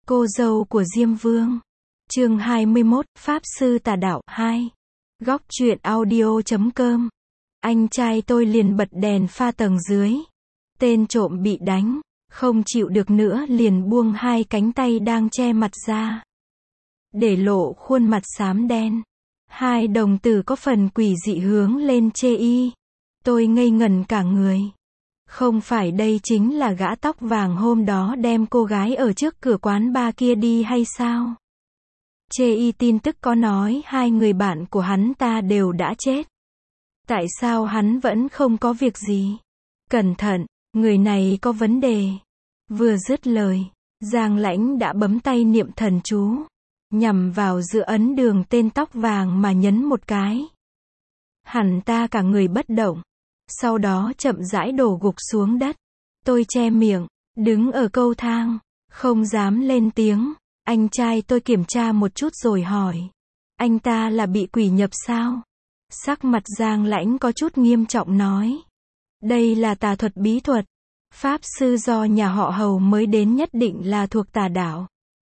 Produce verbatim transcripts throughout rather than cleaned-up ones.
Cô dâu của Diêm Vương. Chương hai mươi mốt, Pháp Sư Tà Đạo hai. Góc truyện audio chấm com. Anh trai tôi liền bật đèn pha tầng dưới. Tên trộm bị đánh, không chịu được nữa liền buông hai cánh tay đang che mặt ra, để lộ khuôn mặt xám đen. Hai đồng tử có phần quỷ dị hướng lên chê y. Tôi ngây ngẩn cả người. Không phải đây chính là gã tóc vàng hôm đó đem cô gái ở trước cửa quán bar kia đi hay sao? Chê y tin tức có nói hai người bạn của hắn ta đều đã chết. Tại sao hắn vẫn không có việc gì? Cẩn thận, người này có vấn đề. Vừa dứt lời, Giang Lãnh đã bấm tay niệm thần chú, nhằm vào giữa ấn đường tên tóc vàng mà nhấn một cái. Hắn ta cả người bất động, sau đó chậm rãi đổ gục xuống đất. Tôi che miệng, đứng ở cầu thang, không dám lên tiếng. Anh trai tôi kiểm tra một chút rồi hỏi, anh ta là bị quỷ nhập sao? Sắc mặt Giang Lãnh có chút nghiêm trọng nói, đây là tà thuật bí thuật. Pháp sư do nhà họ Hầu mới đến nhất định là thuộc tà đạo.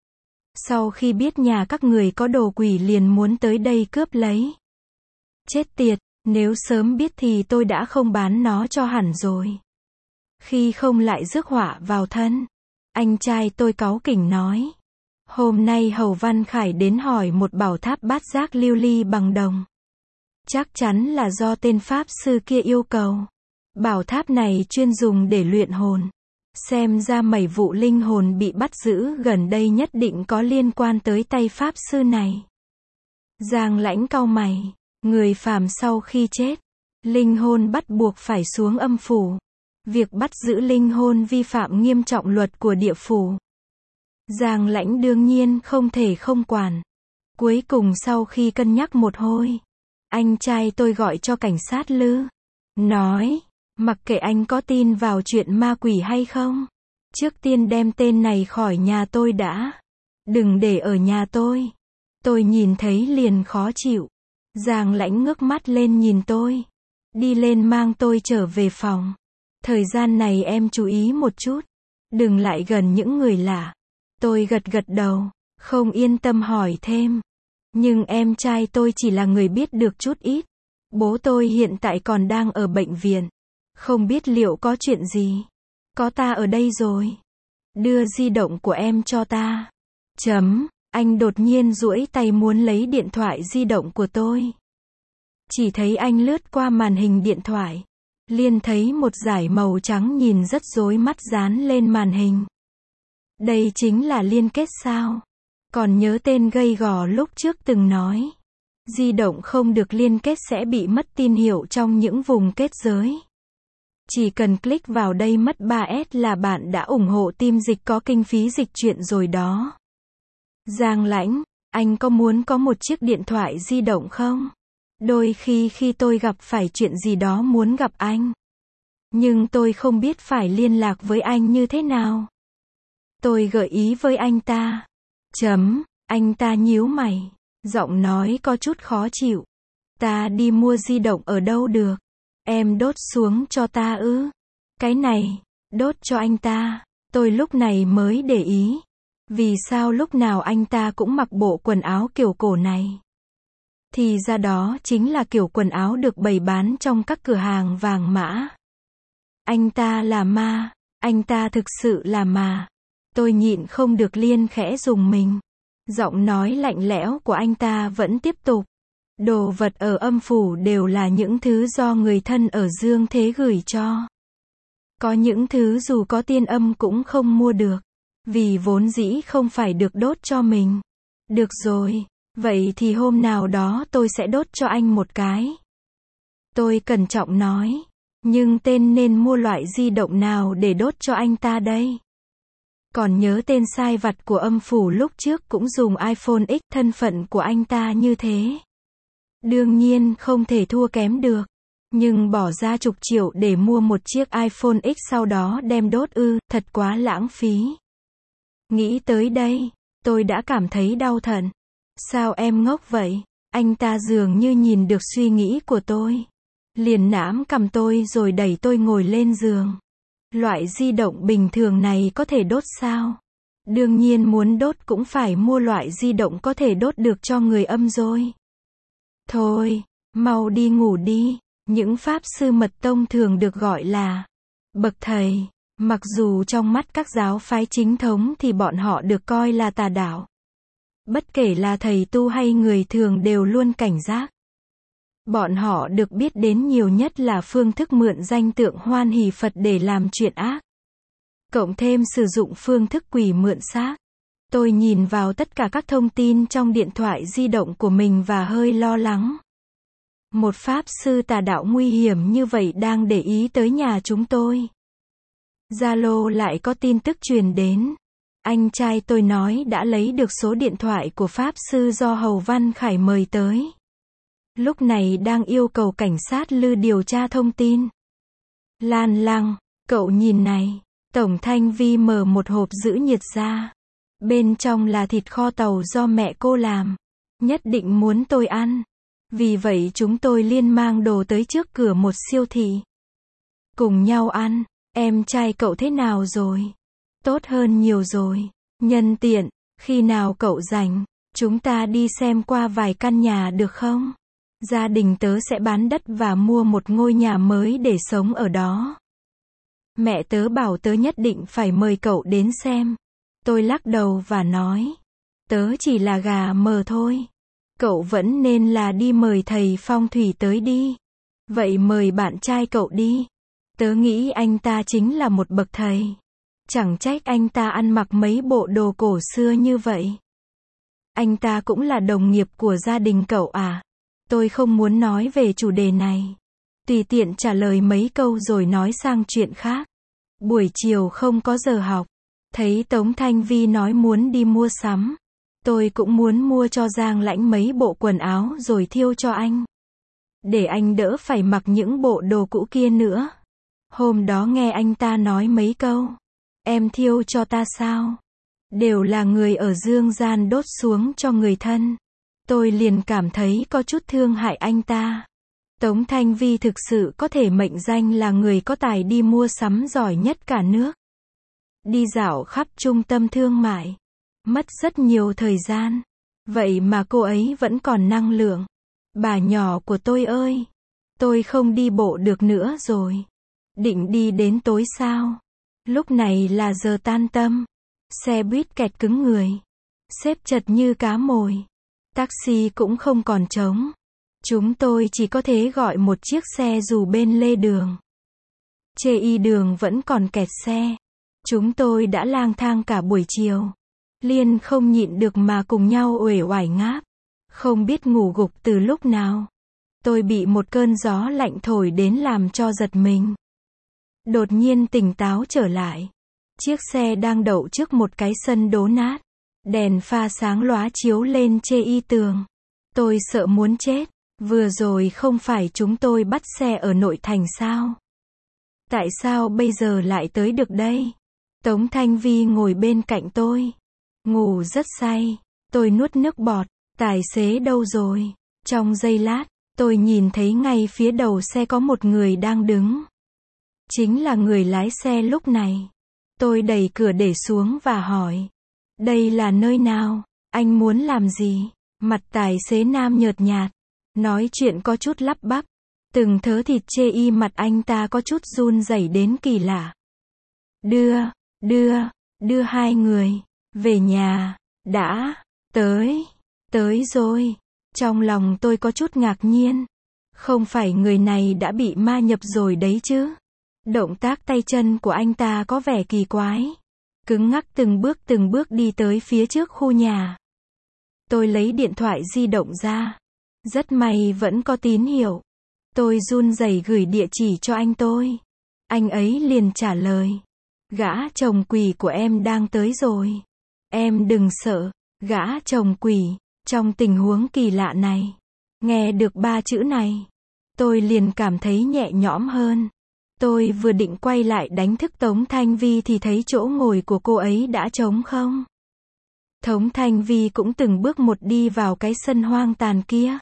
Sau khi biết nhà các người có đồ quỷ liền muốn tới đây cướp lấy. Chết tiệt, nếu sớm biết thì tôi đã không bán nó cho hẳn rồi. Khi không lại rước họa vào thân. Anh trai tôi cáu kỉnh nói, hôm nay Hầu Văn Khải đến hỏi một bảo tháp bát giác lưu ly bằng đồng. Chắc chắn là do tên Pháp sư kia yêu cầu. Bảo tháp này chuyên dùng để luyện hồn. Xem ra mấy vụ linh hồn bị bắt giữ gần đây nhất định có liên quan tới tay Pháp sư này. Giang Lãnh cau mày, người phàm sau khi chết, linh hồn bắt buộc phải xuống âm phủ. Việc bắt giữ linh hồn vi phạm nghiêm trọng luật của địa phủ. Giang Lãnh đương nhiên không thể không quản. Cuối cùng sau khi cân nhắc một hồi, anh trai tôi gọi cho cảnh sát Lư. Nói, mặc kệ anh có tin vào chuyện ma quỷ hay không, trước tiên đem tên này khỏi nhà tôi đã. Đừng để ở nhà tôi. Tôi nhìn thấy liền khó chịu. Giang Lãnh ngước mắt lên nhìn tôi. Đi lên mang tôi trở về phòng. Thời gian này em chú ý một chút. Đừng lại gần những người lạ. Tôi gật gật đầu, không yên tâm hỏi thêm. Nhưng em trai tôi chỉ là người biết được chút ít. Bố tôi hiện tại còn đang ở bệnh viện. Không biết liệu có chuyện gì. Có ta ở đây rồi. Đưa di động của em cho ta. Chấm, anh đột nhiên duỗi tay muốn lấy điện thoại di động của tôi. Chỉ thấy anh lướt qua màn hình điện thoại. Liền thấy một dải màu trắng nhìn rất rối mắt dán lên màn hình. Đây chính là liên kết sao? Còn nhớ tên gay gò lúc trước từng nói, di động không được liên kết sẽ bị mất tín hiệu trong những vùng kết giới. Chỉ cần click vào đây mất ba S là bạn đã ủng hộ team dịch có kinh phí dịch truyện rồi đó. Giang Lãnh, anh có muốn có một chiếc điện thoại di động không? Đôi khi khi tôi gặp phải chuyện gì đó muốn gặp anh. Nhưng tôi không biết phải liên lạc với anh như thế nào. Tôi gợi ý với anh ta. Chấm, anh ta nhíu mày. Giọng nói có chút khó chịu. Ta đi mua di động ở đâu được? Em đốt xuống cho ta ư? Cái này, đốt cho anh ta. Tôi lúc này mới để ý. Vì sao lúc nào anh ta cũng mặc bộ quần áo kiểu cổ này? Thì ra đó chính là kiểu quần áo được bày bán trong các cửa hàng vàng mã. Anh ta là ma. Anh ta thực sự là ma. Tôi nhịn không được liên khẽ rùng mình. Giọng nói lạnh lẽo của anh ta vẫn tiếp tục. Đồ vật ở âm phủ đều là những thứ do người thân ở dương thế gửi cho. Có những thứ dù có tiên âm cũng không mua được. Vì vốn dĩ không phải được đốt cho mình. Được rồi, vậy thì hôm nào đó tôi sẽ đốt cho anh một cái. Tôi cẩn trọng nói. Nhưng tên nên mua loại di động nào để đốt cho anh ta đây? Còn nhớ tên sai vặt của âm phủ lúc trước cũng dùng iPhone X, thân phận của anh ta như thế. Đương nhiên không thể thua kém được. Nhưng bỏ ra chục triệu để mua một chiếc iPhone X sau đó đem đốt ư, thật quá lãng phí. Nghĩ tới đây, tôi đã cảm thấy đau thận. Sao em ngốc vậy? Anh ta dường như nhìn được suy nghĩ của tôi. Liền nãm cầm tôi rồi đẩy tôi ngồi lên giường. Loại di động bình thường này có thể đốt sao? Đương nhiên muốn đốt cũng phải mua loại di động có thể đốt được cho người âm rồi. Thôi, mau đi ngủ đi. Những pháp sư mật tông thường được gọi là bậc thầy. Mặc dù trong mắt các giáo phái chính thống thì bọn họ được coi là tà đạo. Bất kể là thầy tu hay người thường đều luôn cảnh giác. Bọn họ được biết đến nhiều nhất là phương thức mượn danh tượng Hoan Hỷ Phật để làm chuyện ác. Cộng thêm sử dụng phương thức quỷ mượn xác. Tôi nhìn vào tất cả các thông tin trong điện thoại di động của mình và hơi lo lắng. Một pháp sư tà đạo nguy hiểm như vậy đang để ý tới nhà chúng tôi. Zalo lại có tin tức truyền đến. Anh trai tôi nói đã lấy được số điện thoại của pháp sư do Hầu Văn Khải mời tới. Lúc này đang yêu cầu cảnh sát Lư điều tra thông tin. Lan Lăng, cậu nhìn này. Tổng Thanh Vi mở một hộp giữ nhiệt ra. Bên trong là thịt kho tàu do mẹ cô làm. Nhất định muốn tôi ăn. Vì vậy chúng tôi liên mang đồ tới trước cửa một siêu thị. Cùng nhau ăn. Em trai cậu thế nào rồi? Tốt hơn nhiều rồi. Nhân tiện, khi nào cậu rảnh, chúng ta đi xem qua vài căn nhà được không? Gia đình tớ sẽ bán đất và mua một ngôi nhà mới để sống ở đó. Mẹ tớ bảo tớ nhất định phải mời cậu đến xem. Tôi lắc đầu và nói, tớ chỉ là gà mờ thôi. Cậu vẫn nên là đi mời thầy phong thủy tới đi. Vậy mời bạn trai cậu đi. Tớ nghĩ anh ta chính là một bậc thầy. Chẳng trách anh ta ăn mặc mấy bộ đồ cổ xưa như vậy. Anh ta cũng là đồng nghiệp của gia đình cậu à? Tôi không muốn nói về chủ đề này. Tùy tiện trả lời mấy câu rồi nói sang chuyện khác. Buổi chiều không có giờ học. Thấy Tống Thanh Vi nói muốn đi mua sắm. Tôi cũng muốn mua cho Giang Lãnh mấy bộ quần áo rồi thiêu cho anh. Để anh đỡ phải mặc những bộ đồ cũ kia nữa. Hôm đó nghe anh ta nói mấy câu. Em thiêu cho ta sao? Đều là người ở dương gian đốt xuống cho người thân. Tôi liền cảm thấy có chút thương hại anh ta. Tống Thanh Vi thực sự có thể mệnh danh là người có tài đi mua sắm giỏi nhất cả nước. Đi dạo khắp trung tâm thương mại. Mất rất nhiều thời gian. Vậy mà cô ấy vẫn còn năng lượng. Bà nhỏ của tôi ơi! Tôi không đi bộ được nữa rồi. Định đi đến tối sao? Lúc này là giờ tan tầm. Xe buýt kẹt cứng người. Xếp chật như cá mồi. Taxi cũng không còn trống. Chúng tôi chỉ có thể gọi một chiếc xe dù bên lề đường. Chê y đường vẫn còn kẹt xe. Chúng tôi đã lang thang cả buổi chiều. Liên không nhịn được mà cùng nhau uể oải ngáp. Không biết ngủ gục từ lúc nào. Tôi bị một cơn gió lạnh thổi đến làm cho giật mình. Đột nhiên tỉnh táo trở lại. Chiếc xe đang đậu trước một cái sân đổ nát. Đèn pha sáng lóa chiếu lên chê y tường. Tôi sợ muốn chết. Vừa rồi không phải chúng tôi bắt xe ở nội thành sao? Tại sao bây giờ lại tới được đây? Tống Thanh Vi ngồi bên cạnh tôi. Ngủ rất say. Tôi nuốt nước bọt. Tài xế đâu rồi? Trong giây lát, tôi nhìn thấy ngay phía đầu xe có một người đang đứng. Chính là người lái xe lúc này. Tôi đẩy cửa để xuống và hỏi. Đây là nơi nào? Anh muốn làm gì? Mặt tài xế nam nhợt nhạt. Nói chuyện có chút lắp bắp. Từng thớ thịt chê y mặt anh ta có chút run rẩy đến kỳ lạ. Đưa, đưa, đưa hai người. Về nhà. Đã. Tới. Tới rồi. Trong lòng tôi có chút ngạc nhiên. Không phải người này đã bị ma nhập rồi đấy chứ. Động tác tay chân của anh ta có vẻ kỳ quái. Cứng ngắc từng bước từng bước đi tới phía trước khu nhà. Tôi lấy điện thoại di động ra. Rất may vẫn có tín hiệu. Tôi run rẩy gửi địa chỉ cho anh tôi. Anh ấy liền trả lời. Gã chồng quỷ của em đang tới rồi. Em đừng sợ. Gã chồng quỷ. Trong tình huống kỳ lạ này. Nghe được ba chữ này. Tôi liền cảm thấy nhẹ nhõm hơn. Tôi vừa định quay lại đánh thức Tống Thanh Vi thì thấy chỗ ngồi của cô ấy đã trống không. Tống Thanh Vi cũng từng bước một đi vào cái sân hoang tàn kia.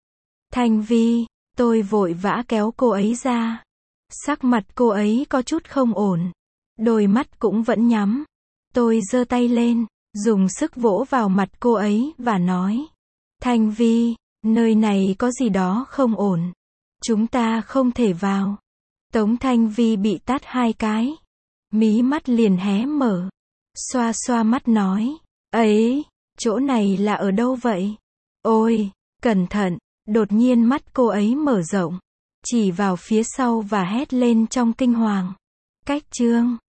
Thanh Vi, tôi vội vã kéo cô ấy ra. Sắc mặt cô ấy có chút không ổn. Đôi mắt cũng vẫn nhắm. Tôi giơ tay lên, dùng sức vỗ vào mặt cô ấy, và nói. Thanh Vi, nơi này có gì đó không ổn. Chúng ta không thể vào. Tống Thanh Vi bị tát hai cái. Mí mắt liền hé mở. Xoa xoa mắt nói. Ấy, chỗ này là ở đâu vậy? Ôi, cẩn thận. Đột nhiên mắt cô ấy mở rộng, chỉ vào phía sau và hét lên trong kinh hoàng. Cách chương